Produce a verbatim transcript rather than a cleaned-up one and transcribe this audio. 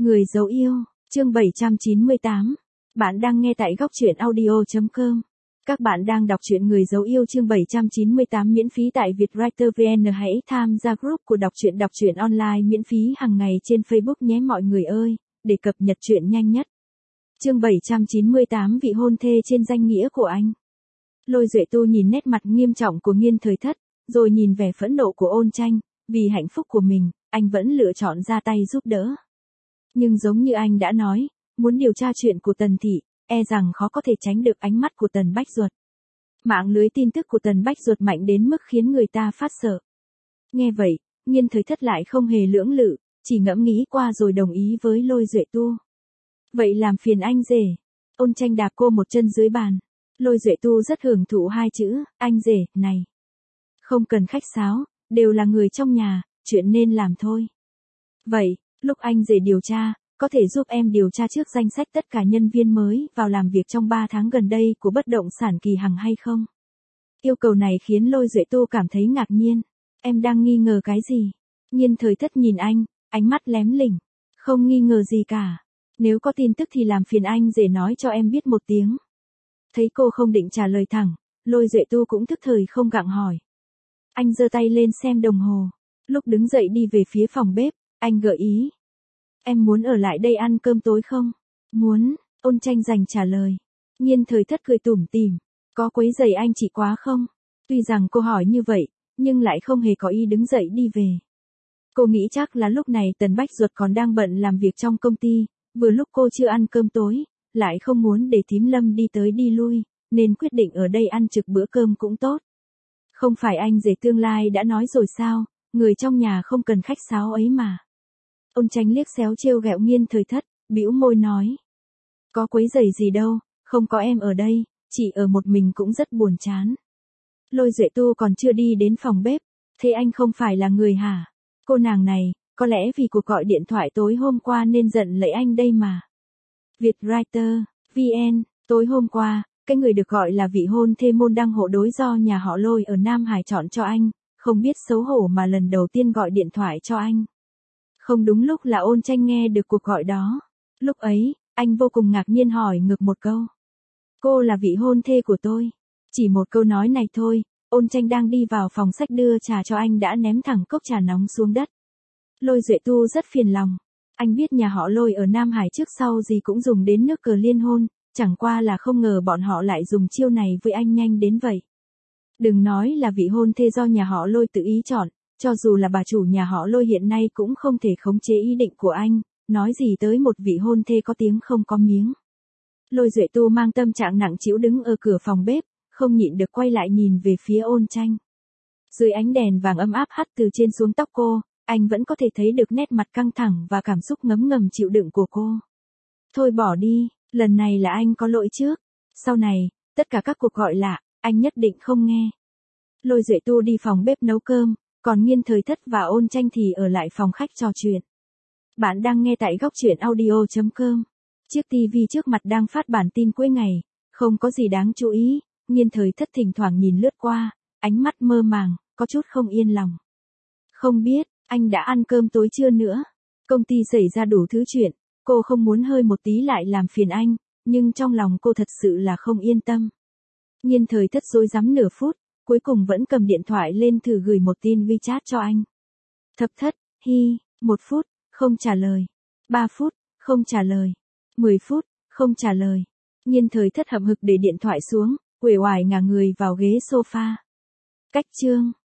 Người dấu yêu, chương bảy trăm chín mươi tám. Bạn đang nghe tại góc truyện audio chấm com. Các bạn đang đọc truyện Người dấu yêu chương bảy trăm chín mươi tám miễn phí tại Vietwriter vê en. Hãy tham gia group của đọc truyện đọc truyện online miễn phí hàng ngày trên Facebook nhé mọi người ơi, để cập nhật truyện nhanh nhất. Chương bảy trăm chín mươi tám vị hôn thê trên danh nghĩa của anh. Lôi Duệ Tu nhìn nét mặt nghiêm trọng của Nghiên Thời Thất, rồi nhìn vẻ phẫn nộ của Ôn Tranh, vì hạnh phúc của mình, anh vẫn lựa chọn ra tay giúp đỡ. Nhưng giống như anh đã nói, muốn điều tra chuyện của Tần Thị, e rằng khó có thể tránh được ánh mắt của Tần Bách Duật. Mạng lưới tin tức của Tần Bách Duật mạnh đến mức khiến người ta phát sợ. Nghe vậy, Nghiên Thời Thất lại không hề lưỡng lự, chỉ ngẫm nghĩ qua rồi đồng ý với Lôi Duệ Tu. Vậy làm phiền anh rể. Ôn Tranh đạp cô một chân dưới bàn. Lôi Duệ Tu rất hưởng thụ hai chữ, anh rể, này. Không cần khách sáo, đều là người trong nhà, chuyện nên làm thôi. Vậy, lúc anh rể điều tra, có thể giúp em điều tra trước danh sách tất cả nhân viên mới vào làm việc trong ba tháng gần đây của bất động sản Kỳ Hằng hay không? Yêu cầu này khiến Lôi Duệ Tu cảm thấy ngạc nhiên. Em đang nghi ngờ cái gì? Nghiên Thời Thất nhìn anh, ánh mắt lém lỉnh. Không nghi ngờ gì cả. Nếu có tin tức thì làm phiền anh rể nói cho em biết một tiếng. Thấy cô không định trả lời thẳng, Lôi Duệ Tu cũng thức thời không gặng hỏi. Anh giơ tay lên xem đồng hồ. Lúc đứng dậy đi về phía phòng bếp, anh gợi ý. Em muốn ở lại đây ăn cơm tối không? Muốn, Ôn Tranh dành trả lời. Nghiên Thời Thất cười tủm tỉm. Có quấy rầy anh chị quá không? Tuy rằng cô hỏi như vậy, nhưng lại không hề có ý đứng dậy đi về. Cô nghĩ chắc là lúc này Tần Bách Duật còn đang bận làm việc trong công ty, vừa lúc cô chưa ăn cơm tối, lại không muốn để thím Lâm đi tới đi lui, nên quyết định ở đây ăn trực bữa cơm cũng tốt. Không phải anh rể tương lai đã nói rồi sao, người trong nhà không cần khách sáo ấy mà. Ôn Tranh liếc xéo trêu ghẹo Nghiên Thời Thất, bĩu môi nói. Có quấy rầy gì đâu, không có em ở đây, chỉ ở một mình cũng rất buồn chán. Lôi Duệ Tu còn chưa đi đến phòng bếp, thế anh không phải là người hả? Cô nàng này, có lẽ vì cuộc gọi điện thoại tối hôm qua nên giận lấy anh đây mà. Vietwriter, vê en, tối hôm qua, cái người được gọi là vị hôn thê môn đăng hộ đối do nhà họ Lôi ở Nam Hải chọn cho anh, không biết xấu hổ mà lần đầu tiên gọi điện thoại cho anh. Không đúng lúc là Ôn Tranh nghe được cuộc gọi đó. Lúc ấy, anh vô cùng ngạc nhiên hỏi ngược một câu. Cô là vị hôn thê của tôi. Chỉ một câu nói này thôi, Ôn Tranh đang đi vào phòng sách đưa trà cho anh đã ném thẳng cốc trà nóng xuống đất. Lôi Duệ Tu rất phiền lòng. Anh biết nhà họ Lôi ở Nam Hải trước sau gì cũng dùng đến nước cờ liên hôn, chẳng qua là không ngờ bọn họ lại dùng chiêu này với anh nhanh đến vậy. Đừng nói là vị hôn thê do nhà họ Lôi tự ý chọn, cho dù là bà chủ nhà họ Lôi hiện nay cũng không thể khống chế ý định của anh, nói gì tới một vị hôn thê có tiếng không có miếng. Lôi Duệ Tu mang tâm trạng nặng trĩu đứng ở cửa phòng bếp, không nhịn được quay lại nhìn về phía Ôn Tranh. Dưới ánh đèn vàng ấm áp hắt từ trên xuống tóc cô, anh vẫn có thể thấy được nét mặt căng thẳng và cảm xúc ngấm ngầm chịu đựng của cô. Thôi bỏ đi, lần này là anh có lỗi trước. Sau này, tất cả các cuộc gọi lạ, anh nhất định không nghe. Lôi Duệ Tu đi phòng bếp nấu cơm, còn Nghiên Thời Thất và Ôn Tranh thì ở lại phòng khách trò chuyện. Bạn đang nghe tại góc truyện audio chấm com. Chiếc tivi trước mặt đang phát bản tin cuối ngày, không có gì đáng chú ý, Nghiên Thời Thất thỉnh thoảng nhìn lướt qua, ánh mắt mơ màng, có chút không yên lòng. Không biết, anh đã ăn cơm tối chưa nữa? Công ty xảy ra đủ thứ chuyện, cô không muốn hơi một tí lại làm phiền anh, nhưng trong lòng cô thật sự là không yên tâm. Nghiên Thời Thất rối rắm nửa phút, cuối cùng vẫn cầm điện thoại lên thử gửi một tin WeChat cho anh. Thập Thất, hi, một phút, không trả lời. Ba phút, không trả lời. Mười phút, không trả lời. Nghiên Thời Thất hậm hực để điện thoại xuống, uể oải ngả người vào ghế sofa. Cách chương.